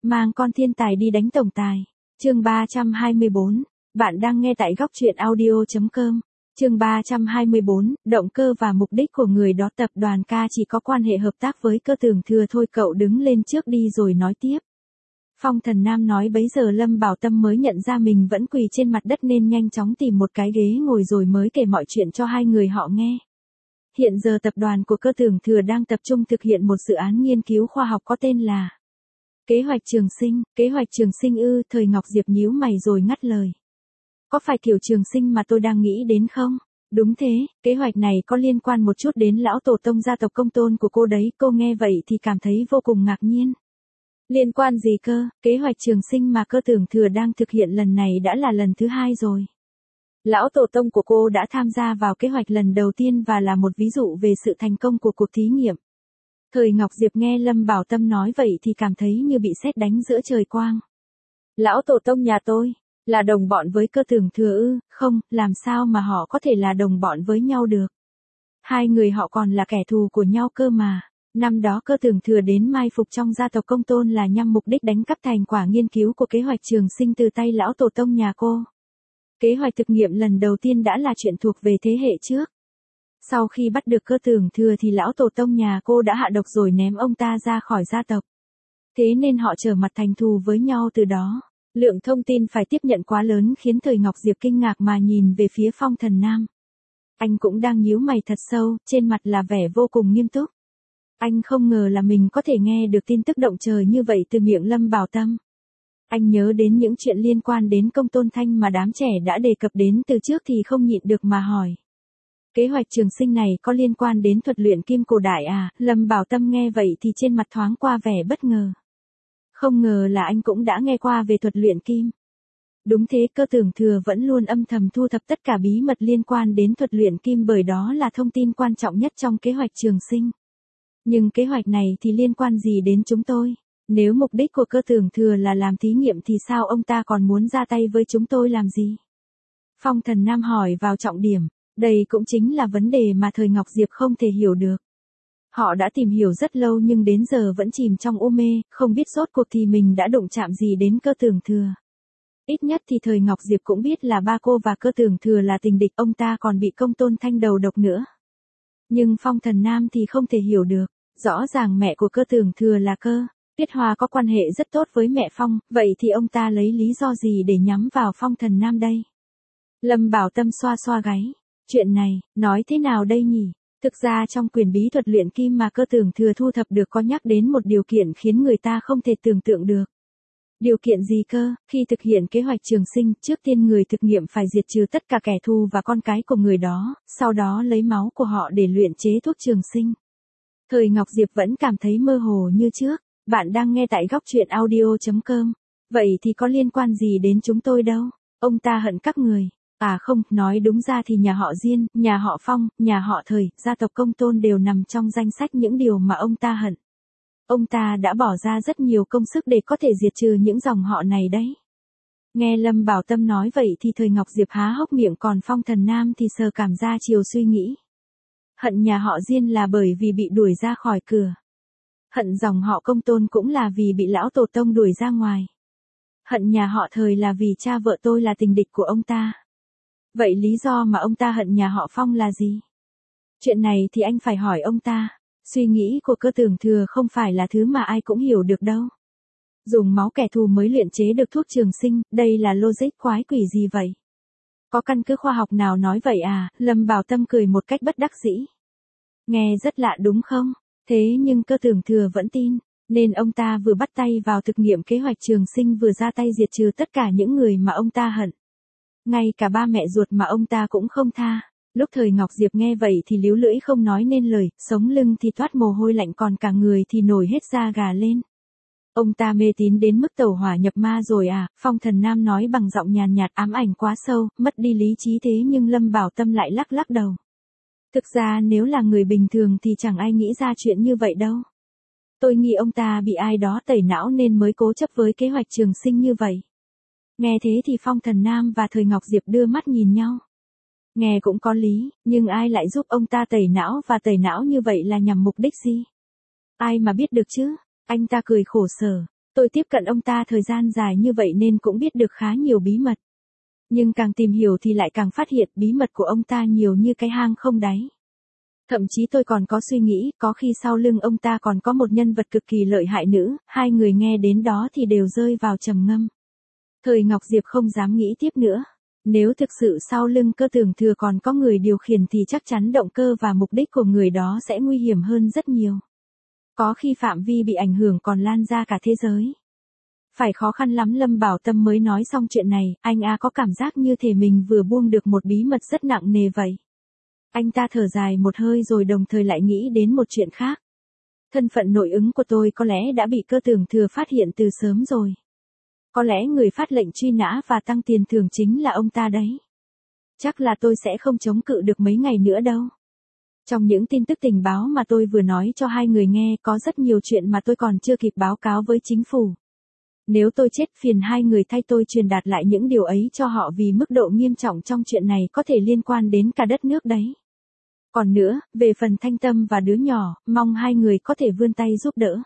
mang con thiên tài đi đánh tổng tài. Chương 324. Bạn đang nghe tại góc truyện audio.com. Chương 324. Động cơ và mục đích của người đó. Tập đoàn Ca chỉ có quan hệ hợp tác với Cơ Tưởng Thừa thôi. Cậu đứng lên trước đi rồi nói tiếp. Phong Thần Nam nói bấy giờ Lâm Bảo Tâm mới nhận ra mình vẫn quỳ trên mặt đất nên nhanh chóng tìm một cái ghế ngồi rồi mới kể mọi chuyện cho hai người họ nghe. Hiện giờ tập đoàn của Cơ Tưởng Thừa đang tập trung thực hiện một dự án nghiên cứu khoa học có tên là Kế hoạch Trường Sinh. Kế hoạch Trường Sinh ư? Thời Ngọc Diệp nhíu mày rồi ngắt lời. Có phải kiểu Trường Sinh mà tôi đang nghĩ đến không? Đúng thế, kế hoạch này có liên quan một chút đến lão tổ tông gia tộc Công Tôn của cô đấy. Cô nghe vậy thì cảm thấy vô cùng ngạc nhiên. Liên quan gì cơ? Kế hoạch Trường Sinh mà Cơ Tưởng Thừa đang thực hiện lần này đã là lần thứ 2 rồi. Lão tổ tông của cô đã tham gia vào kế hoạch lần đầu tiên và là một ví dụ về sự thành công của cuộc thí nghiệm. Thời Ngọc Diệp nghe Lâm Bảo Tâm nói vậy thì cảm thấy như bị sét đánh giữa trời quang. Lão tổ tông nhà tôi là đồng bọn với Cơ Tưởng Thừa ư? Không, làm sao mà họ có thể là đồng bọn với nhau được? Hai người họ còn là kẻ thù của nhau cơ mà. Năm đó Cơ Tưởng Thừa đến mai phục trong gia tộc Công Tôn là nhằm mục đích đánh cắp thành quả nghiên cứu của kế hoạch Trường Sinh từ tay lão tổ tông nhà cô. Kế hoạch thực nghiệm lần đầu tiên đã là chuyện thuộc về thế hệ trước. Sau khi bắt được Cơ Tưởng Thừa thì lão tổ tông nhà cô đã hạ độc rồi ném ông ta ra khỏi gia tộc. Thế nên họ trở mặt thành thù với nhau từ đó. Lượng thông tin phải tiếp nhận quá lớn khiến Thời Ngọc Diệp kinh ngạc mà nhìn về phía Phong Thần Nam. Anh cũng đang nhíu mày thật sâu, trên mặt là vẻ vô cùng nghiêm túc. Anh không ngờ là mình có thể nghe được tin tức động trời như vậy từ miệng Lâm Bảo Tâm. Anh nhớ đến những chuyện liên quan đến Công Tôn Thanh mà đám trẻ đã đề cập đến từ trước thì không nhịn được mà hỏi. Kế hoạch Trường Sinh này có liên quan đến thuật luyện kim cổ đại à? Lâm Bảo Tâm nghe vậy thì trên mặt thoáng qua vẻ bất ngờ. Không ngờ là anh cũng đã nghe qua về thuật luyện kim. Đúng thế, Cơ Tưởng Thừa vẫn luôn âm thầm thu thập tất cả bí mật liên quan đến thuật luyện kim bởi đó là thông tin quan trọng nhất trong kế hoạch Trường Sinh. Nhưng kế hoạch này thì liên quan gì đến chúng tôi? Nếu mục đích của Cơ Tưởng Thừa là làm thí nghiệm thì sao ông ta còn muốn ra tay với chúng tôi làm gì? Phong Thần Nam hỏi vào trọng điểm. Đây cũng chính là vấn đề mà Thời Ngọc Diệp không thể hiểu được. Họ đã tìm hiểu rất lâu nhưng đến giờ vẫn chìm trong u mê, không biết rốt cuộc thì mình đã đụng chạm gì đến Cơ Tưởng Thừa. Ít nhất thì Thời Ngọc Diệp cũng biết là ba cô và Cơ Tưởng Thừa là tình địch, ông ta còn bị Công Tôn Thanh đầu độc nữa. Nhưng Phong Thần Nam thì không thể hiểu được. Rõ ràng mẹ của Cơ Tưởng Thừa là Cơ Tuyết Hoa có quan hệ rất tốt với mẹ Phong, vậy thì ông ta lấy lý do gì để nhắm vào Phong Thần Nam đây? Lâm Bảo Tâm xoa xoa gáy. Chuyện này, nói thế nào đây nhỉ? Thực ra trong quyển bí thuật luyện kim mà Cơ Tưởng Thừa thu thập được có nhắc đến một điều kiện khiến người ta không thể tưởng tượng được. Điều kiện gì cơ? Khi thực hiện kế hoạch Trường Sinh, trước tiên người thực nghiệm phải diệt trừ tất cả kẻ thù và con cái của người đó, sau đó lấy máu của họ để luyện chế thuốc Trường Sinh. Thời Ngọc Diệp vẫn cảm thấy mơ hồ như trước. Bạn đang nghe tại góc truyện audio.com. Vậy thì có liên quan gì đến chúng tôi đâu? Ông ta hận các người. À không, nói đúng ra thì nhà họ Diên, nhà họ Phong, nhà họ Thời, gia tộc Công Tôn đều nằm trong danh sách những điều mà ông ta hận. Ông ta đã bỏ ra rất nhiều công sức để có thể diệt trừ những dòng họ này đấy. Nghe Lâm Bảo Tâm nói vậy thì Thời Ngọc Diệp há hốc miệng, còn Phong Thần Nam thì sờ cảm ra chiều suy nghĩ. Hận nhà họ Diên là bởi vì bị đuổi ra khỏi cửa. Hận dòng họ Công Tôn cũng là vì bị lão tổ tông đuổi ra ngoài. Hận nhà họ Thời là vì cha vợ tôi là tình địch của ông ta. Vậy lý do mà ông ta hận nhà họ Phong là gì? Chuyện này thì anh phải hỏi ông ta. Suy nghĩ của Cơ Tưởng Thừa không phải là thứ mà ai cũng hiểu được đâu. Dùng máu kẻ thù mới luyện chế được thuốc Trường Sinh, đây là logic quái quỷ gì vậy? Có căn cứ khoa học nào nói vậy à? Lâm Bảo Tâm cười một cách bất đắc dĩ. Nghe rất lạ đúng không? Thế nhưng Cơ Tưởng Thừa vẫn tin, nên ông ta vừa bắt tay vào thực nghiệm kế hoạch Trường Sinh vừa ra tay diệt trừ tất cả những người mà ông ta hận. Ngay cả ba mẹ ruột mà ông ta cũng không tha. Lúc Thời Ngọc Diệp nghe vậy thì líu lưỡi không nói nên lời, sống lưng thì toát mồ hôi lạnh còn cả người thì nổi hết da gà lên. Ông ta mê tín đến mức tẩu hỏa nhập ma rồi à? Phong Thần Nam nói bằng giọng nhàn nhạt ám ảnh quá sâu, mất đi lý trí. Thế nhưng Lâm Bảo Tâm lại lắc lắc đầu. Thực ra nếu là người bình thường thì chẳng ai nghĩ ra chuyện như vậy đâu. Tôi nghĩ ông ta bị ai đó tẩy não nên mới cố chấp với kế hoạch Trường Sinh như vậy. Nghe thế thì Phong Thần Nam và Thời Ngọc Diệp đưa mắt nhìn nhau. Nghe cũng có lý, nhưng ai lại giúp ông ta tẩy não và tẩy não như vậy là nhằm mục đích gì? Ai mà biết được chứ? Anh ta cười khổ sở. Tôi tiếp cận ông ta thời gian dài như vậy nên cũng biết được khá nhiều bí mật. Nhưng càng tìm hiểu thì lại càng phát hiện bí mật của ông ta nhiều như cái hang không đáy. Thậm chí tôi còn có suy nghĩ, có khi sau lưng ông ta còn có một nhân vật cực kỳ lợi hại nữ, hai người nghe đến đó thì đều rơi vào trầm ngâm. Thời Ngọc Diệp không dám nghĩ tiếp nữa. Nếu thực sự sau lưng Cơ Tưởng Thừa còn có người điều khiển thì chắc chắn động cơ và mục đích của người đó sẽ nguy hiểm hơn rất nhiều. Có khi phạm vi bị ảnh hưởng còn lan ra cả thế giới. Phải khó khăn lắm Lâm Bảo Tâm mới nói xong chuyện này, anh có cảm giác như thể mình vừa buông được một bí mật rất nặng nề vậy. Anh ta thở dài một hơi rồi đồng thời lại nghĩ đến một chuyện khác. Thân phận nội ứng của tôi có lẽ đã bị Cơ Tưởng Thừa phát hiện từ sớm rồi. Có lẽ người phát lệnh truy nã và tăng tiền thưởng chính là ông ta đấy. Chắc là tôi sẽ không chống cự được mấy ngày nữa đâu. Trong những tin tức tình báo mà tôi vừa nói cho hai người nghe có rất nhiều chuyện mà tôi còn chưa kịp báo cáo với chính phủ. Nếu tôi chết phiền hai người thay tôi truyền đạt lại những điều ấy cho họ vì mức độ nghiêm trọng trong chuyện này có thể liên quan đến cả đất nước đấy. Còn nữa, về phần Thanh Tâm và đứa nhỏ, mong hai người có thể vươn tay giúp đỡ.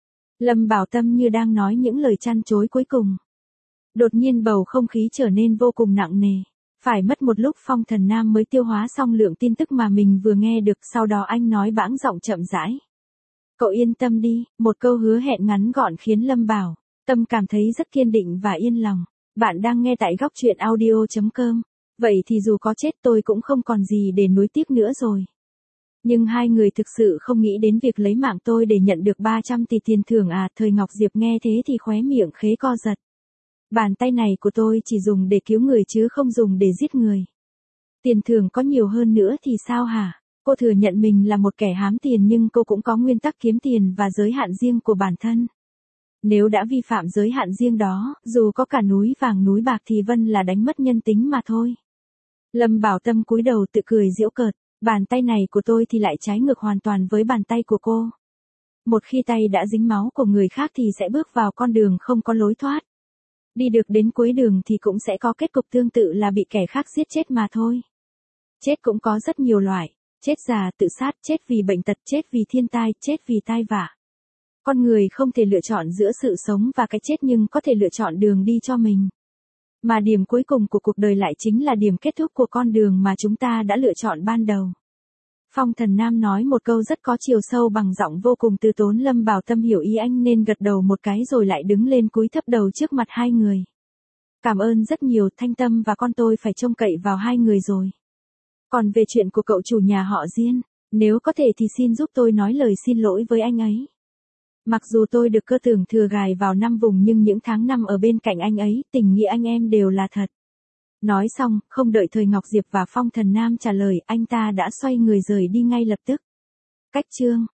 Lâm Bảo Tâm như đang nói những lời trăn trối cuối cùng. Đột nhiên bầu không khí trở nên vô cùng nặng nề. Phải mất một lúc Phong Thần Nam mới tiêu hóa xong lượng tin tức mà mình vừa nghe được, sau đó anh nói bãng giọng chậm rãi. Cậu yên tâm đi, một câu hứa hẹn ngắn gọn khiến Lâm Bảo Tâm cảm thấy rất kiên định và yên lòng. Bạn đang nghe tại góc truyện audio.com. Vậy thì dù có chết tôi cũng không còn gì để nuối tiếc nữa rồi. Nhưng hai người thực sự không nghĩ đến việc lấy mạng tôi để nhận được 300 tỷ tiền thưởng à? Thời Ngọc Diệp nghe thế thì khóe miệng khế co giật. Bàn tay này của tôi chỉ dùng để cứu người chứ không dùng để giết người. Tiền thưởng có nhiều hơn nữa thì sao hả? Cô thừa nhận mình là một kẻ hám tiền nhưng cô cũng có nguyên tắc kiếm tiền và giới hạn riêng của bản thân. Nếu đã vi phạm giới hạn riêng đó, dù có cả núi vàng núi bạc thì Vân là đánh mất nhân tính mà thôi. Lâm Bảo Tâm cúi đầu tự cười giễu cợt, bàn tay này của tôi thì lại trái ngược hoàn toàn với bàn tay của cô. Một khi tay đã dính máu của người khác thì sẽ bước vào con đường không có lối thoát. Đi được đến cuối đường thì cũng sẽ có kết cục tương tự là bị kẻ khác giết chết mà thôi. Chết cũng có rất nhiều loại, chết già, tự sát, chết vì bệnh tật, chết vì thiên tai, chết vì tai vạ. Con người không thể lựa chọn giữa sự sống và cái chết nhưng có thể lựa chọn đường đi cho mình. Mà điểm cuối cùng của cuộc đời lại chính là điểm kết thúc của con đường mà chúng ta đã lựa chọn ban đầu. Phong Thần Nam nói một câu rất có chiều sâu bằng giọng vô cùng từ tốn. Lâm Bảo Tâm hiểu ý anh nên gật đầu một cái rồi lại đứng lên cúi thấp đầu trước mặt hai người. Cảm ơn rất nhiều, Thanh Tâm và con tôi phải trông cậy vào hai người rồi. Còn về chuyện của cậu chủ nhà họ Diên, nếu có thể thì xin giúp tôi nói lời xin lỗi với anh ấy. Mặc dù tôi được Cơ Tưởng Thừa gài vào 5 vùng nhưng những tháng năm ở bên cạnh anh ấy, tình nghĩa anh em đều là thật. Nói xong, không đợi Thời Ngọc Diệp và Phong Thần Nam trả lời, anh ta đã xoay người rời đi ngay lập tức. Cách chương